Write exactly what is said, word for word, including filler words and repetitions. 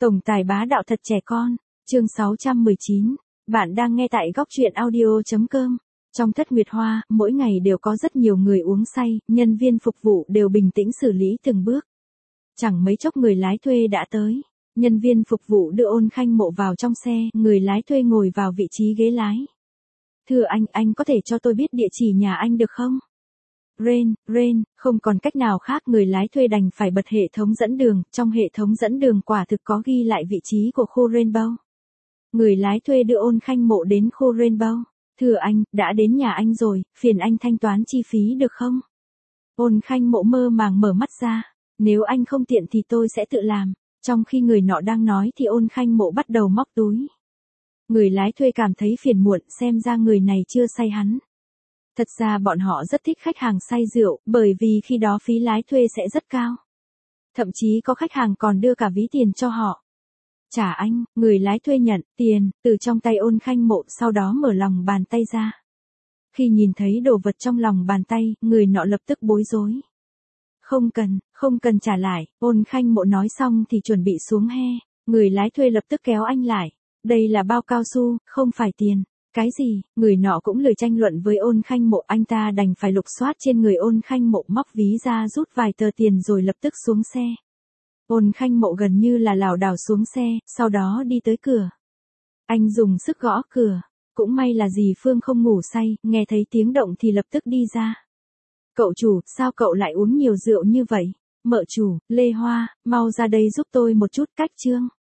Tổng tài bá đạo thật trẻ con, chương sáu trăm mười chín. Bạn đang nghe tại góc truyện audio chấm com. Trong Thất Nguyệt Hoa, mỗi ngày đều có rất nhiều người uống say, nhân viên phục vụ đều bình tĩnh xử lý từng bước. Chẳng mấy chốc người lái thuê đã tới. Nhân viên phục vụ đưa Ôn Khanh Mộ vào trong xe, người lái thuê ngồi vào vị trí ghế lái. Thưa anh, anh có thể cho tôi biết địa chỉ nhà anh được không? Ren, Ren, không còn cách nào khác, người lái thuê đành phải bật hệ thống dẫn đường, trong hệ thống dẫn đường quả thực có ghi lại vị trí của khu Rainbow. Người lái thuê đưa Ôn Khanh Mộ đến khu Rainbow. Thưa anh, đã đến nhà anh rồi, phiền anh thanh toán chi phí được không? Ôn Khanh Mộ mơ màng mở mắt ra, nếu anh không tiện thì tôi sẽ tự làm. Trong khi người nọ đang nói thì Ôn Khanh Mộ bắt đầu móc túi. Người lái thuê cảm thấy phiền muộn, xem ra người này chưa say hắn. Thật ra bọn họ rất thích khách hàng say rượu, bởi vì khi đó phí lái thuê sẽ rất cao. Thậm chí có khách hàng còn đưa cả ví tiền cho họ. Trả anh, người lái thuê nhận tiền từ trong tay Ôn Khanh Mộ, sau đó mở lòng bàn tay ra. Khi nhìn thấy đồ vật trong lòng bàn tay, người nọ lập tức bối rối. Không cần, không cần trả lại, Ôn Khanh Mộ nói xong thì chuẩn bị xuống he. Người lái thuê lập tức kéo anh lại. Đây là bao cao su, không phải tiền. Cái gì, người nọ cũng lười tranh luận với Ôn Khanh Mộ, anh ta đành phải lục soát trên người Ôn Khanh Mộ, móc ví ra rút vài tờ tiền rồi lập tức xuống xe. Ôn Khanh Mộ gần như là lảo đảo xuống xe, sau đó đi tới cửa. Anh dùng sức gõ cửa, cũng may là dì Phương không ngủ say, nghe thấy tiếng động thì lập tức đi ra. Cậu chủ, sao cậu lại uống nhiều rượu như vậy? Mợ chủ, Lê Hoa, mau ra đây giúp tôi một chút, cách trương.